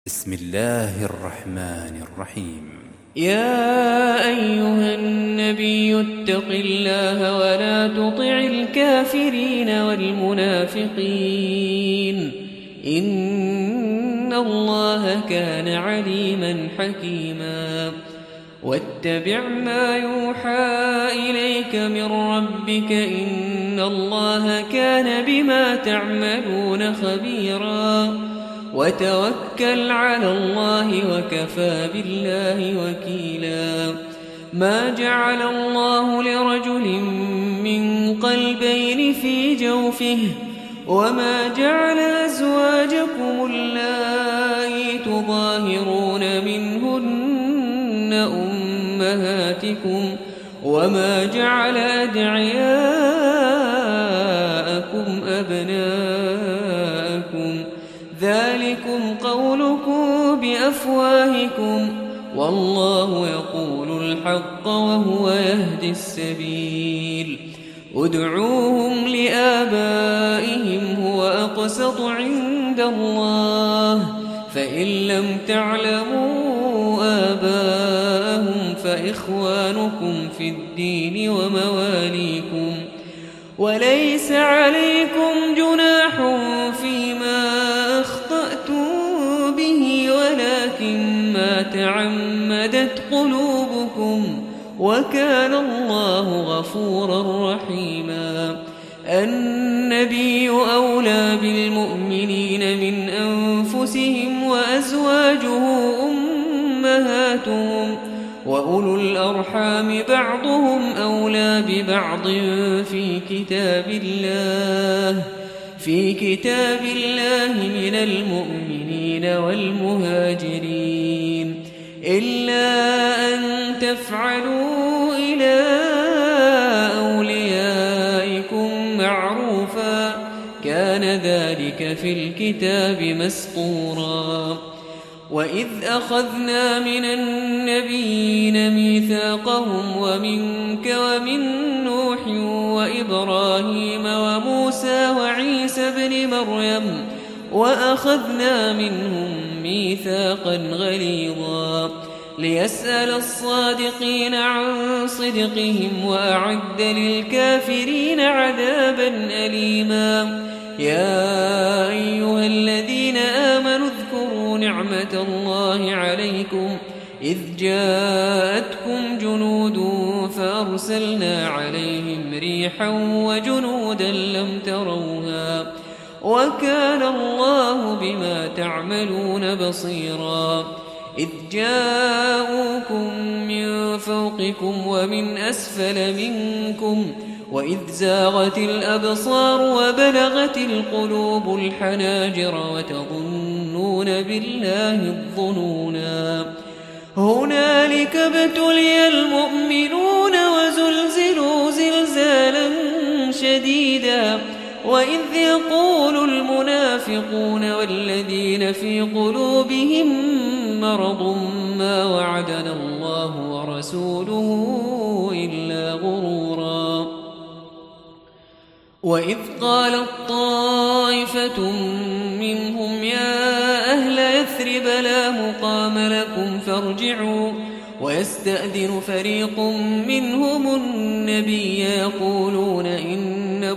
بسم الله الرحمن الرحيم. يا أيها النبي اتق الله ولا تطع الكافرين والمنافقين إن الله كان عليما حكيما. واتبع ما يوحى إليك من ربك إن الله كان بما تعملون خبيرا. وتوكل على الله وكفى بالله وكيلا. ما جعل الله لرجل من قلبين في جوفه وما جعل أزواجكم اللائي تظاهرون منهن أمهاتكم وما جعل أدعياءكم أبناءكم ذلكم قولكم بأفواهكم والله يقول الحق وهو يهدي السبيل. ادعوهم لآبائهم هو أقسط عند الله فإن لم تعلموا آباءهم فإخوانكم في الدين ومواليكم وليس عليكم جناح فيما أخطأتم به ولكن ما تعمدت قلوبكم وكان الله غفورا رحيما. النبي أولى بالمؤمنين من أنفسهم وأزواجه أمهاتهم وأولو الأرحام بعضهم أولى ببعض في كتاب الله من المؤمنين والمهاجرين إلا أن تفعلوا إلى أوليائكم معروفا كان ذلك في الكتاب مسطورا. وإذ أخذنا من النبيين ميثاقهم ومنك ومن نوح وإبراهيم وموسى وعيسى بن مريم وأخذنا منهم ميثاقا غليظا ليسأل الصادقين عن صدقهم وأعد للكافرين عذابا أليما. يا أيها الذين آمنوا اذكروا نعمة الله عليكم إذ جاءتكم جنود فأرسلنا عليهم ريحا وجنودا لم تروها وكان الله بما تعملون بصيرا. إذ جاءوكم من فوقكم ومن أسفل منكم وإذ زاغت الأبصار وبلغت القلوب الحناجر وتظنون بالله الظنونا. هنالك ابتلي المؤمنون وزلزلوا زلزالا شديدا. وإذ يقول المنافقون والذين في قلوبهم مرض ما وعدنا الله ورسوله إلا غرورا. وإذ قالت طائفة منهم يا أهل يثرب لا مقام لكم فارجعوا ويستأذن فريق منهم النبي يقولون إن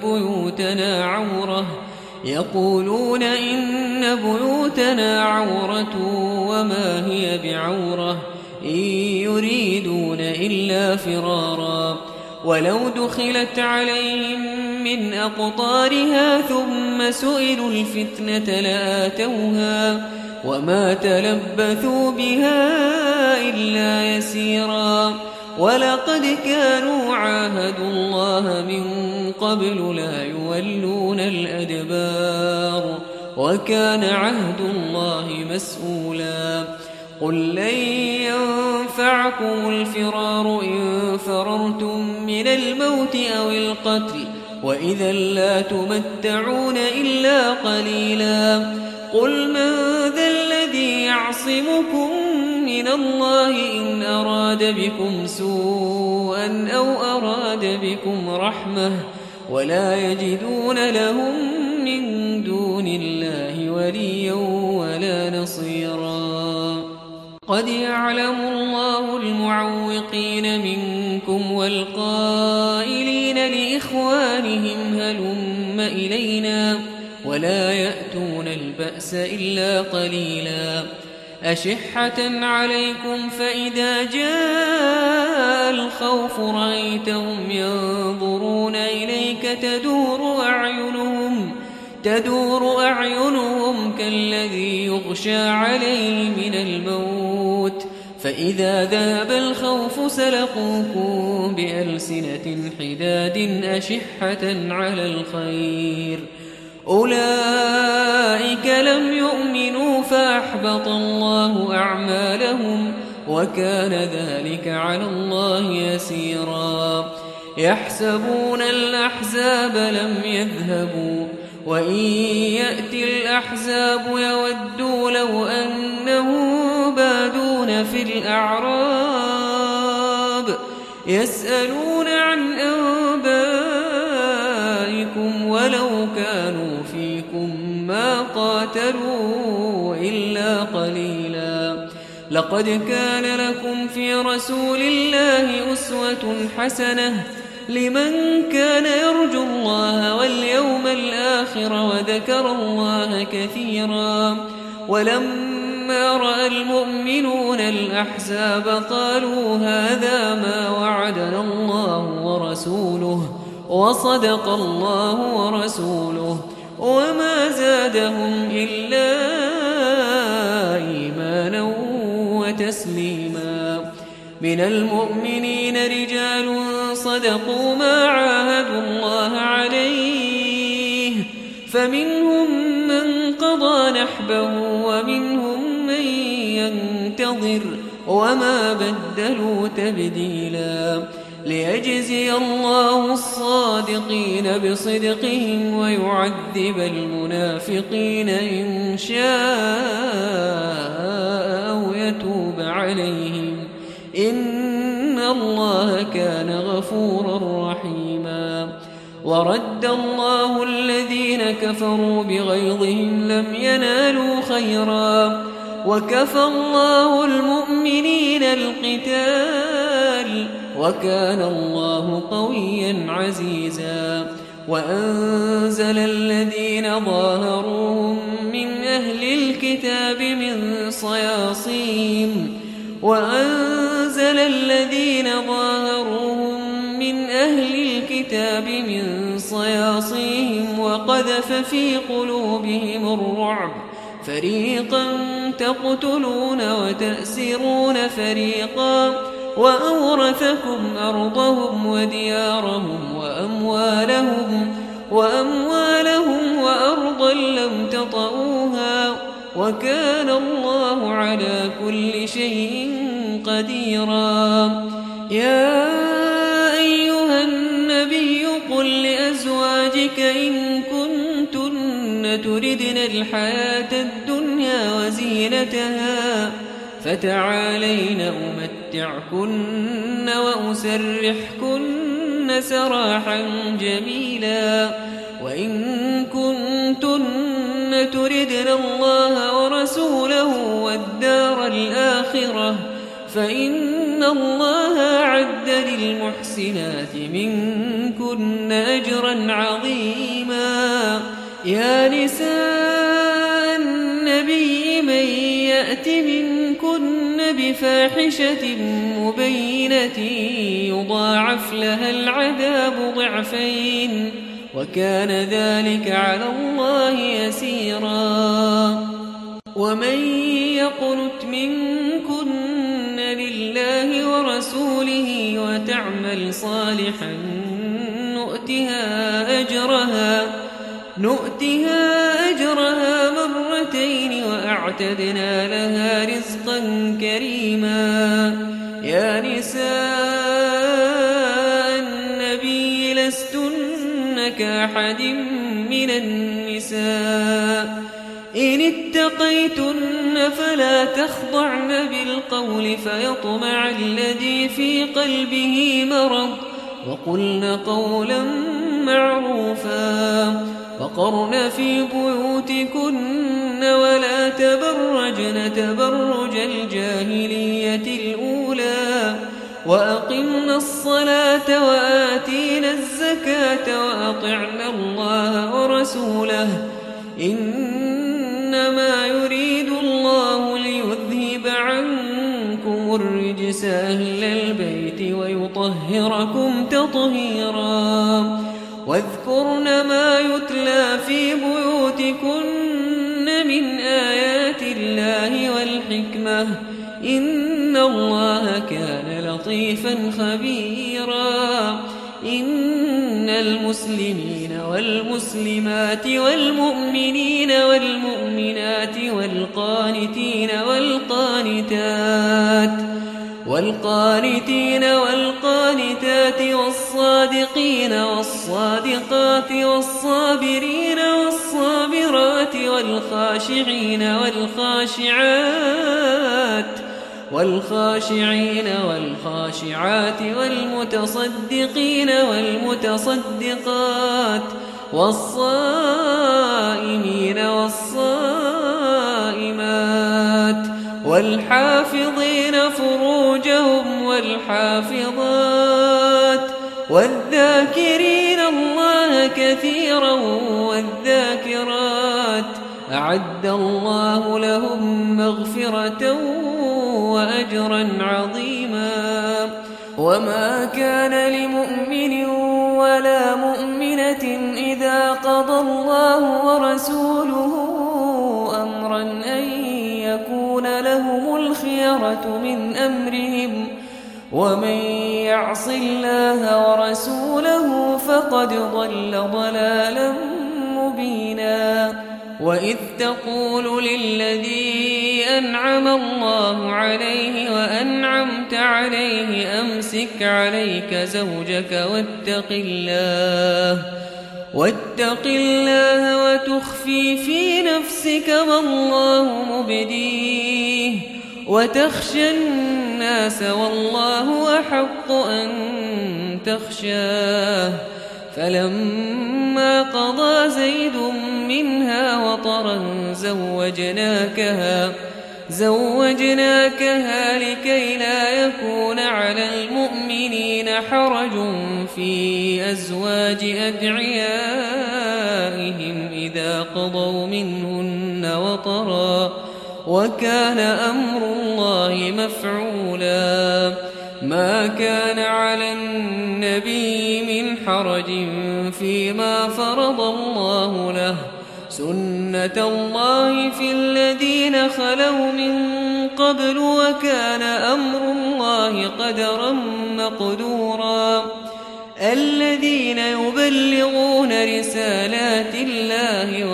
بيوتنا عورة وما هي بعورة إن يريدون إلا فرارا. ولو دخلت عليهم من أقطارها ثم سئلوا الفتنة لآتوها وما تلبثوا بها إلا يسيرا. ولقد كانوا عاهدوا الله من قبل لا يولون الأدبار وكان عهد الله مسؤولا. قل لن ينفعكم الفرار إن فررتم من الموت أو القتل وإذا لا تمتعون إلا قليلا. قل من ذا الذي يعصمكم من الله إن أراد بكم سوءا أو أراد بكم رحمة ولا يجدون لهم من دون الله وليا ولا نصيرا. يسيرا. قد يعلم الله المعوقين منكم والقائلين لإخوانهم هلم إلينا ولا يأتون البأس إلا قليلا. أشحة عليكم فإذا جاء الخوف رأيتهم ينظرون إليك تدور أعينهم كالذي يغشى عليه من الموت فإذا ذهب الخوف سلقوكم بألسنة حداد أشحة على الخير أولئك لم يؤمنوا فأحبط الله أعمالهم وكان ذلك على الله يسيرا. يحسبون الأحزاب لم يذهبوا وإن يأتي الأحزاب يودوا لو أنهم بادون في الأعراب يسألون عن أنبائكم ولو كانوا فيكم ما قاتلوا إلا قليلا. لقد كان لكم في رسول الله أسوة حسنة لمن كان يرجو الله واليوم الآخر وذكر الله كثيرا. ولما رأى المؤمنون الأحزاب قالوا هذا ما وعدنا الله ورسوله وصدق الله ورسوله وما زادهم إلا إيمانا وتسليما. من المؤمنين رجال صدقوا ما عاهدوا الله عليه فمنهم من قضى نحبه ومنهم من ينتظر وما بدلوا تبديلا. ليجزي الله الصادقين بصدقهم ويعذب المنافقين إن شاء أو يتوب عليهم إن الله كان غفورا رحيما. ورد الله الذين كفروا بغيظهم لم ينالوا خيرا وكفى الله المؤمنين القتال وكان الله قويا عزيزا. وأنزل الذين ظاهروهم من أهل الكتاب من صياصيهم وقذف في قلوبهم الرعب فريقا تقتلون وتأسرون فريقا وأورثكم أرضهم وديارهم وأموالهم وأرضا لم تطئوها وكان الله على كل شيء قديرا. يا أيها النبي قل لأزواجك إن كنتن تردن الحياة الدنيا وزينتها فتعالين أمتعكن وأسرحكن سراحا جميلا. وإن كنتن تردن الله ورسوله والدار الآخرة فإن الله أعد للمحسنات منكن أجرا عظيما. يا نساء النبي من يأت منكن بفاحشة مبينة يضاعف لها العذاب ضعفين وكان ذلك على الله يسيرا. ومن يقنت منكن لله ورسوله وتعمل صالحا نؤتها أجرها مرتين وأعتدنا لها رزقا كريما. يا نساء النبي لستن كأحد من النساء إن اتقيتن فلا تخضعن بالقول فيطمع الذي في قلبه مرض وقلن قولا معروفا وقرن في بيوتكن ولا تبرجن تبرج الجاهلية الأولى وأقمنا الصلاة وآتينا الزكاة وأطعنا الله ورسوله إنما يريد الله ليذهب عنكم الرجس أهل البيت ويطهركم تطهيرا واذكرن ما يتلى في بيوتكن من آيات الله والحكمة إن الله كان لطيفا خبيرا إن المسلمين والمسلمات والمؤمنين والمؤمنات والقانتين والقانتات والصادقين والصادقات والصابرين والصابرات والخاشعين والخاشعات والمتصدقين والمتصدقات والصائمين والصائمات والحافظين فروجهم والحافظات والذاكرين الله كثيرا والذاكرات أعد الله لهم مغفرة وأجرا عظيما وما كان لمؤمن ولا مؤمنة إذا قضى الله ورسوله أمرا أن يكون لهم الخيرة من أمرهم ومن يعص الله ورسوله فقد ضل ضلالا مبينا وإذ تقول للذي أنعم الله عليه وأنعمت عليه أمسك عليك زوجك واتق الله وتخفي في نفسك والله مبديه وتخشى الناس والله أحق أن تخشاه فلما قضى زيد منها وطرا زوجناكها لكي لا يكون على المؤمنين حرج في أزواج أدعيائهم إذا قضوا منهن وطرا وكان أمر الله مفعولا ما كان على النبي من حرج فيما فرض الله له سنة الله في الذين خلوا من قبل وكان أمر الله قدرا مقدورا الذين يبلغون رسالات الله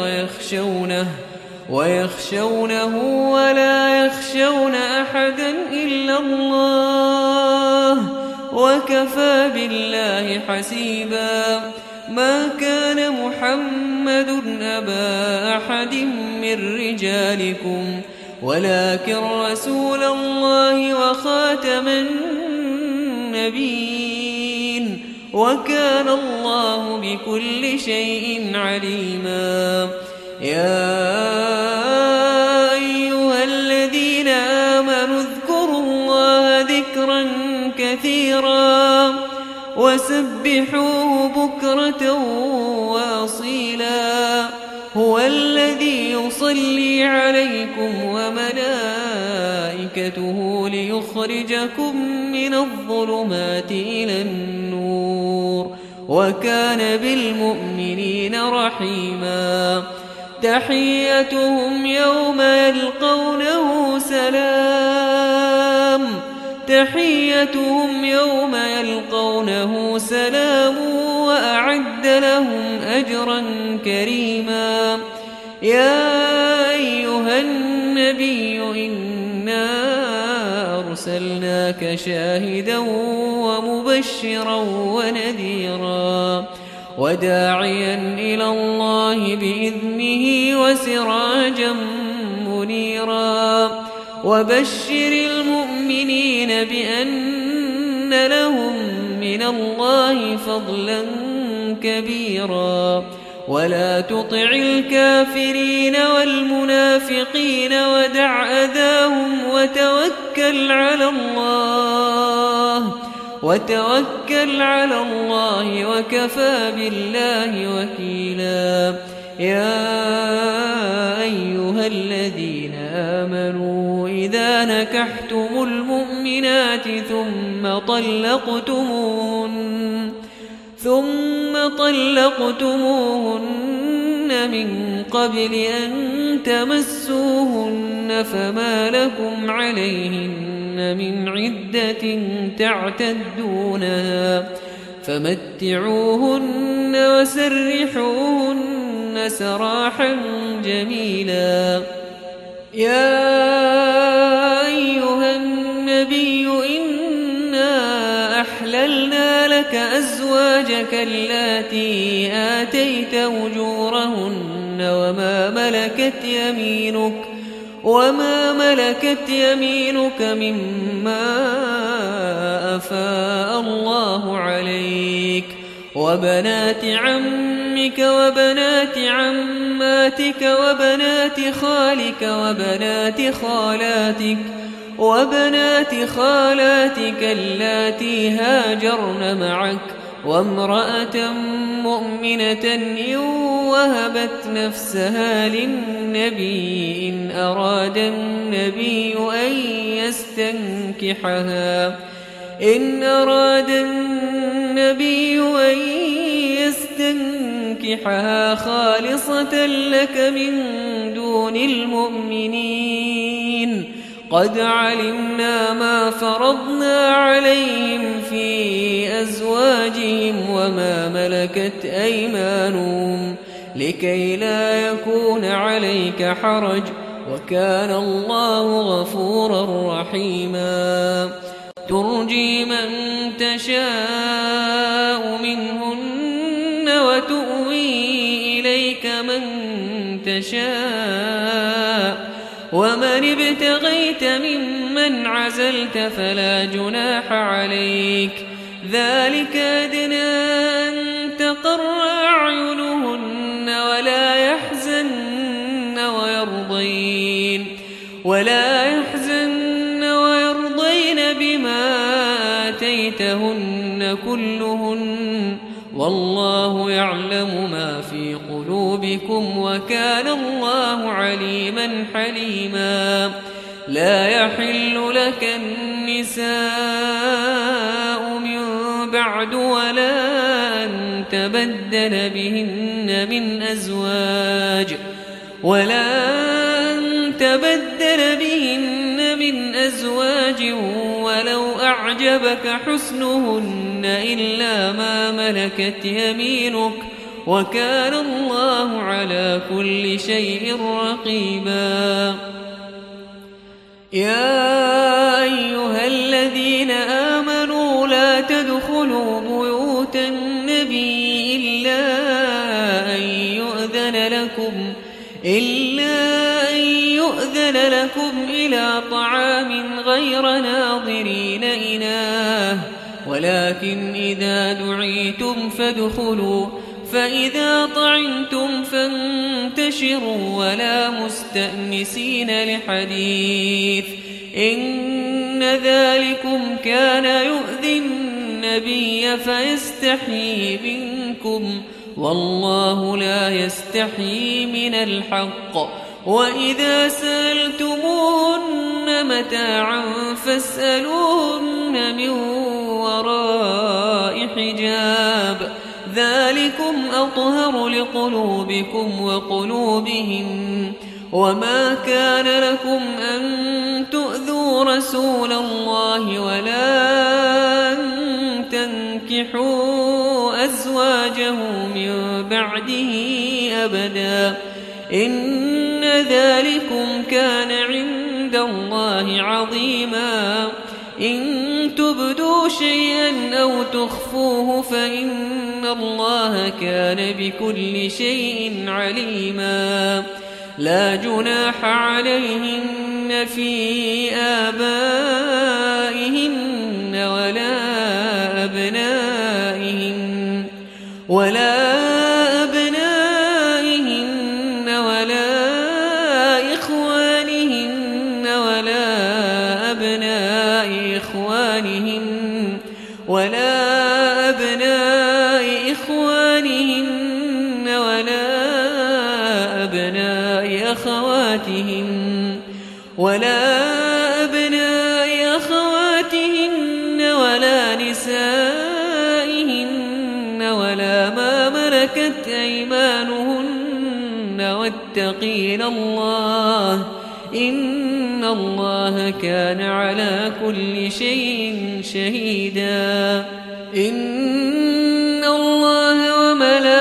ويخشونه ولا يخشون أحدا إلا الله وكفى بالله حسيبا ما كان محمد أبا أحد من رجالكم ولكن رسول الله وخاتم النبيين وكان الله بكل شيء عليما يا أيها الذين آمنوا اذكروا الله ذكرا كثيرا وسبحوه بكرة وأصيلا هو الذي يصلي عليكم وملائكته ليخرجكم من الظلمات إلى النور وكان بالمؤمنين رحيما تحيتهم يوم يلقونه سلام وأعد لهم أجرا كريما يا أيها النبي إنا أرسلناك شاهدا ومبشرا ونذيرا وداعيا إلى الله بإذنه وسراجا منيرا وبشر المؤمنين بأن لهم من الله فضلا كبيرا ولا تطع الكافرين والمنافقين ودع أذاهم وتوكل على الله وكفى بالله وكيلا. يا أيها الذين آمنوا إذا نكحتم المؤمنات ثم طلقتموهن من قبل أن تمسوهن فما لكم عليهن من عدة تعتدونها فمتعوهن وسرحوهن سراحا جميلا. يا أيها النبي إنا أحللنا لك أزواجك اللاتي آتيت أجورهن وما ملكت يمينك مما أفاء الله عليك وبنات عمك وبنات عماتك وبنات خالك وبنات خالاتك اللاتي هاجرن معك وامرأة مؤمنة إن وهبت نفسها للنبي إن أراد النبي أن يستنكحها خالصة لك من دون المؤمنين. قد علمنا ما فرضنا عليهم في أزواجهم وما ملكت أيمانهم لكي لا يكون عليك حرج وكان الله غفورا رحيما. ترجي من تشاء منهن وتؤوي إليك من تشاء ومن ابتغيت ممن عزلت فلا جناح عليك ذلك أدنى أن تقر أعينهن ولا يحزن ويرضين بما آتيتهن كلهن والله يعلم ما في قلوبكم وكان الله عليما حليما. لا يحل لك النساء من بعد ولا أن تبدل بهن من أزواج ولو أعجبك حسنهن إلا ما ملكت يمينك وكان الله على كل شيء رقيبا. يا أيها الذين آمنوا لا تدخلوا بيوت النبي إلا أن يؤذن لكم إلى طعام غير ناظرين إناه ولكن إذا دعيتم فادخلوا فإذا طعمتم فانتشروا ولا مستأنسين لحديث إن ذلكم كان يؤذي النبي فيستحيي منكم والله لا يستحيي من الحق. وإذا سألتموهن متاعا فاسألوهن من وراء حجاب ذلكم أطهر لقلوبكم وقلوبهم. وما كان لكم أن تؤذوا رسول الله ولا أن تنكحوا أزواجه من بعده أبدا إن ذلكم كان عند الله عظيما. إن تبدوا شيئا أو تخفوه فإن الله كان بكل شيء عليما. لا جناح عليهن في آبائهن ولا أبنائهن أبناء إخوانهن ولا أبناء أخواتهن ولا نسائهن ولا ما ملكت أيمانهن واتقين الله إن الله كان على كل شيء شهيدا. إن الله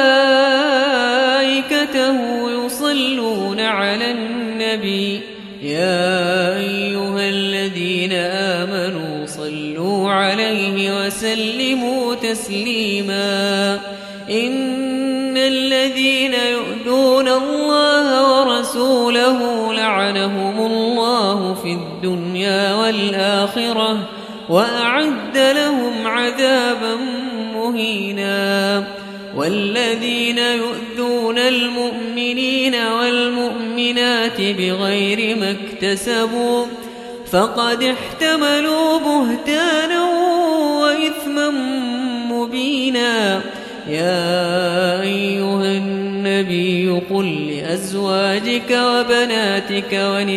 وملائكته يصلون على النبي يا أيها الذين آمنوا صلوا عليه وسلموا تسليما. إن الذين يؤذون الله ورسوله لعنهم الله في الدنيا والآخرة وأعد لهم عذابا مهينا. والذين يؤذون المؤمنين والمؤمنات بغير ما اكتسبوا فقد احتملوا بهتانا وإثما مبينا. يا أيها النبي قل لأزواجك وبناتك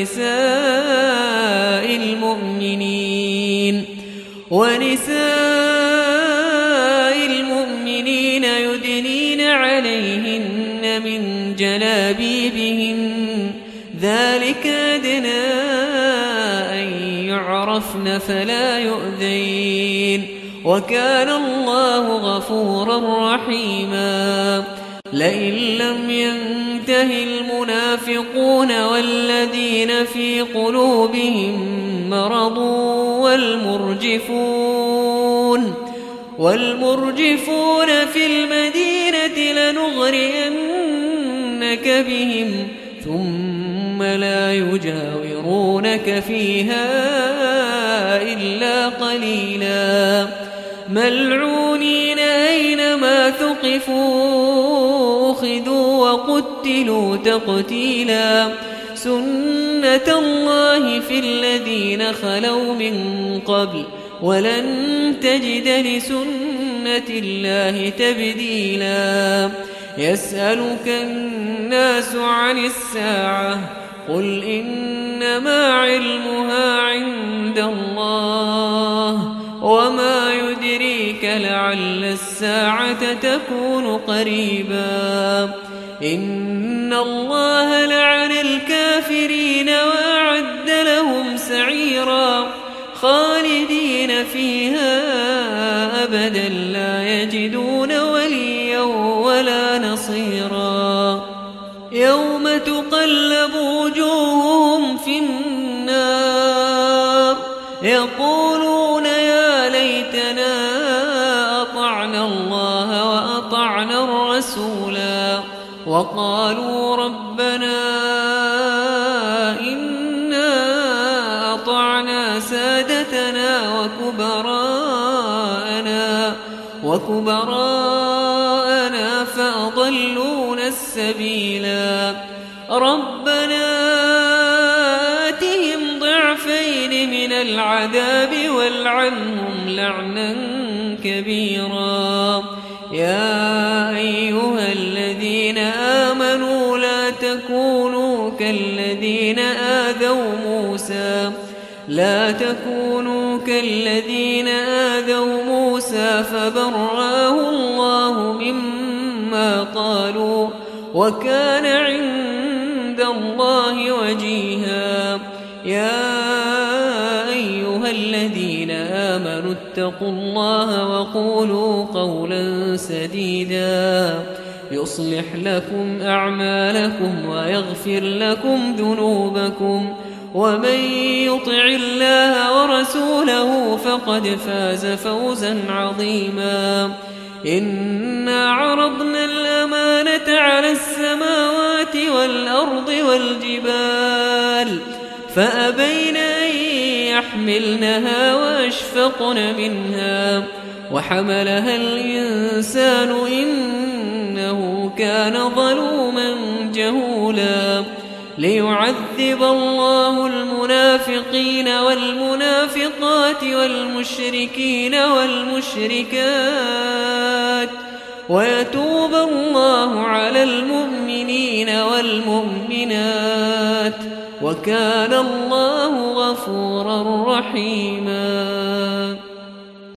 ونساء المؤمنين يدنين عليهن من جلابيبهن ذلك أدنى أن يعرفن فلا يؤذين وكان الله غفورا رحيما. لئن لم ينته المنافقون والذين في قلوبهم مرض والمرجفون في المدينة لنغرينك بهم ثم لا يجاورونك فيها إلا قليلا. ملعونين أينما ثقفوا أخذوا وقتلوا تقتيلا. سنة الله في الذين خلوا من قبل ولن تجد لسنة الله تبديلا. يسألك الناس عن الساعة قل إنما علمها عند الله وما يدريك لعل الساعة تكون قريبا. إن الله لعن الكافرين وأعد لهم سعيرا خالدين فيها أبدا لا يجدون وليا ولا نصيرا. يوم تقلب وجوههم في النار يقولون يا ليتنا أطعنا الله وأطعنا الرسولا وقالوا ربنا إنا أطعنا سادتنا وكبراءنا فأضلونا السبيلا. ربنا آتهم ضعفين من العذاب والعنهم لعنا كبيرا. يا أيها الذين آمنوا لا تكونوا كالذين آذوا موسى فبرأه الله مما قالوا وكان عند الله وجيها. يا أيها الذين آمنوا اتقوا الله وقولوا قولا سديدا يصلح لكم أعمالكم ويغفر لكم ذنوبكم ومن يطع الله ورسوله فقد فاز فوزا عظيما. إنا عرضنا الأمانة على السماوات والأرض والجبال فأبين أن يحملنها وأشفقن منها وحملها الإنسان إنه كان ظلوما جهولا. ليعذب الله المنافقين والمنافقات والمشركين والمشركات ويتوب الله على المؤمنين والمؤمنات وكان الله غفورا رحيما.